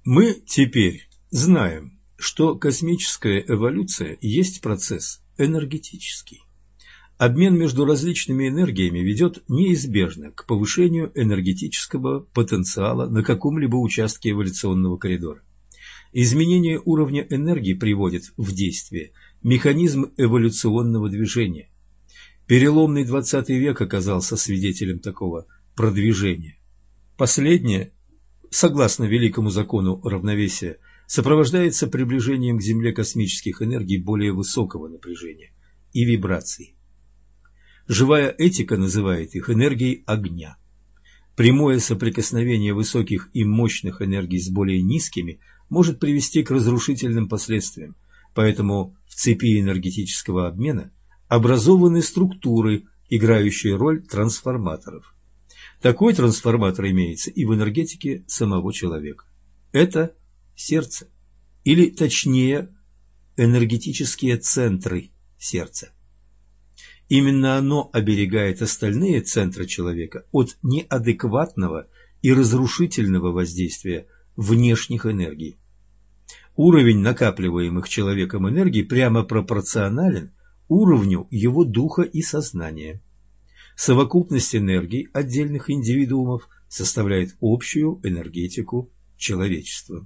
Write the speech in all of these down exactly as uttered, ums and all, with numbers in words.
Мы теперь знаем, что космическая эволюция есть процесс энергетический. Обмен между различными энергиями ведет неизбежно к повышению энергетического потенциала на каком-либо участке эволюционного коридора. Изменение уровня энергии приводит в действие механизм эволюционного движения. Переломный двадцатый век оказался свидетелем такого продвижения. Последнее, согласно великому закону равновесия, сопровождается приближением к Земле космических энергий более высокого напряжения и вибраций. Живая этика называет их энергией огня. Прямое соприкосновение высоких и мощных энергий с более низкими может привести к разрушительным последствиям, поэтому в цепи энергетического обмена образованы структуры, играющие роль трансформаторов. Такой трансформатор имеется и в энергетике самого человека. Это сердце, или точнее энергетические центры сердца. Именно оно оберегает остальные центры человека от неадекватного и разрушительного воздействия внешних энергий. Уровень накапливаемых человеком энергий прямо пропорционален уровню его духа и сознания. Совокупность энергий отдельных индивидуумов составляет общую энергетику человечества.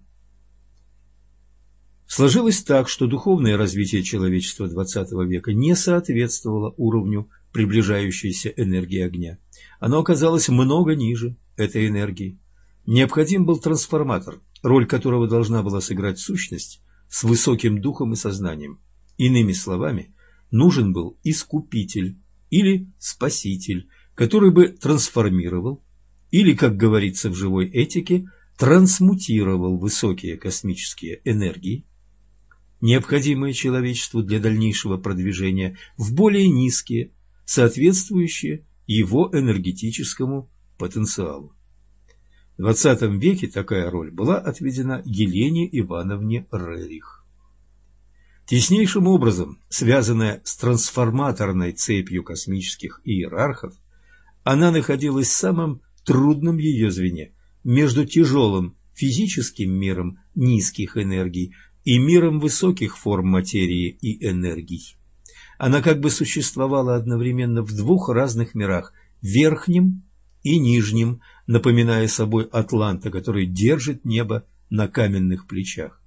Сложилось так, что духовное развитие человечества двадцатого века не соответствовало уровню приближающейся энергии огня. Оно оказалось много ниже этой энергии. Необходим был трансформатор, роль которого должна была сыграть сущность с высоким духом и сознанием. Иными словами, нужен был искупитель или спаситель, который бы трансформировал или, как говорится в живой этике, трансмутировал высокие космические энергии, необходимые человечеству для дальнейшего продвижения, в более низкие, соответствующие его энергетическому потенциалу. В двадцатом веке такая роль была отведена Елене Ивановне Рерих. Теснейшим образом связанная с трансформаторной цепью космических иерархов, она находилась в самом трудном ее звене между тяжелым физическим миром низких энергий и миром высоких форм материи и энергий. Она как бы существовала одновременно в двух разных мирах – верхнем и нижнем, напоминая собой атланта, который держит небо на каменных плечах.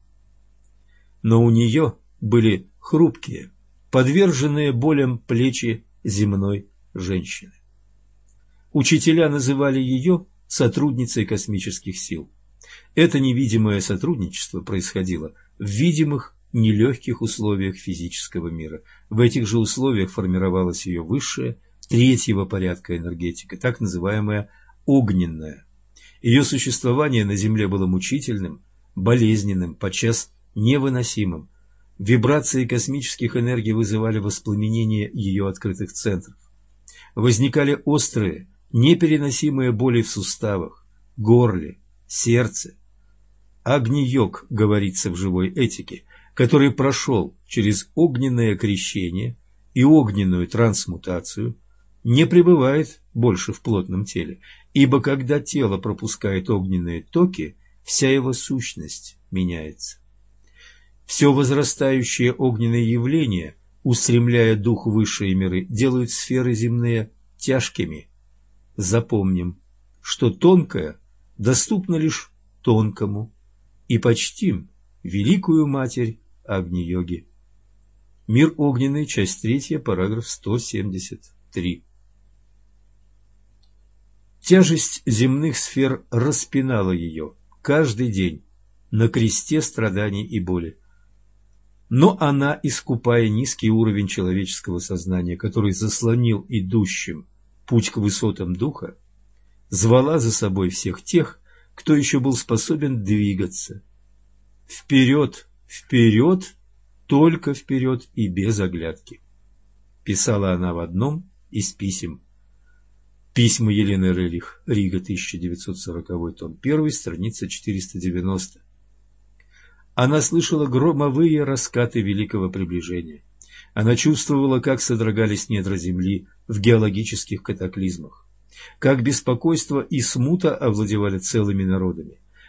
Но у нее были хрупкие, подверженные болям плечи земной женщины. Учителя называли ее сотрудницей космических сил. Это невидимое сотрудничество происходило в видимых нелегких условиях физического мира. В этих же условиях формировалась ее высшая, третьего порядка энергетика, так называемая огненная. Ее существование на Земле было мучительным, болезненным, подчас невыносимым. Вибрации космических энергий вызывали воспламенение ее открытых центров. Возникали острые, непереносимые боли в суставах, горле, сердце. Агни-йог, говорится в живой этике, который прошел через огненное крещение и огненную трансмутацию, не пребывает больше в плотном теле, ибо когда тело пропускает огненные токи, вся его сущность меняется. Все возрастающие огненные явления, устремляя дух в высшие миры, делают сферы земные тяжкими. Запомним, что тонкое доступно лишь тонкому, и почтим великую матерь Агни-йоги. Мир огненный, часть третья, параграф сто семьдесят три. Тяжесть земных сфер распинала ее каждый день на кресте страданий и боли. Но она, искупая низкий уровень человеческого сознания, который заслонил идущим путь к высотам духа, звала за собой всех тех, кто еще был способен двигаться. Вперед, вперед, только вперед и без оглядки. Писала она в одном из писем. Письма Елены Рерих, Рига, тысяча девятьсот сороковой, том один, страница четыреста девяносто. Она слышала громовые раскаты великого приближения. Она чувствовала, как содрогались недра земли в геологических катаклизмах, как беспокойство и смута овладевали целыми народами,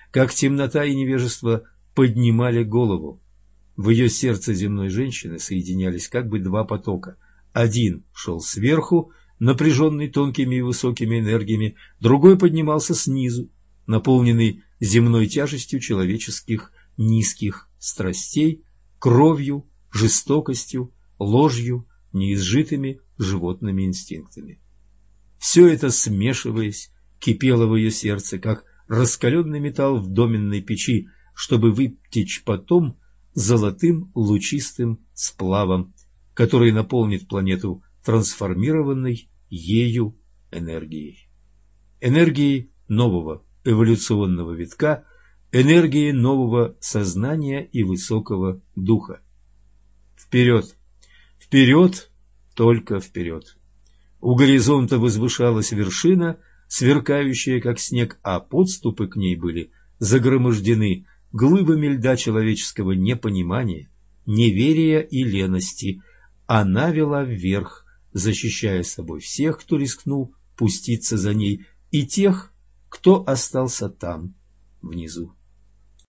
как темнота и невежество поднимали голову. В ее сердце земной женщины соединялись как бы два потока. Один шел сверху, напряженный тонкими и высокими энергиями, другой поднимался снизу, наполненный земной тяжестью человеческих низких страстей, кровью, жестокостью, ложью, неизжитыми животными инстинктами. Все это, смешиваясь, кипело в ее сердце, как раскаленный металл в доменной печи, чтобы вытечь потом золотым лучистым сплавом, который наполнит планету трансформированной ею энергией. Энергией нового эволюционного витка, энергией нового сознания и высокого духа. Вперед! Вперед! Только вперед! У горизонта возвышалась вершина, сверкающая как снег, а подступы к ней были загромождены глыбами льда человеческого непонимания, неверия и лености. Она вела вверх, защищая собой всех, кто рискнул пуститься за ней, и тех, кто остался там, внизу.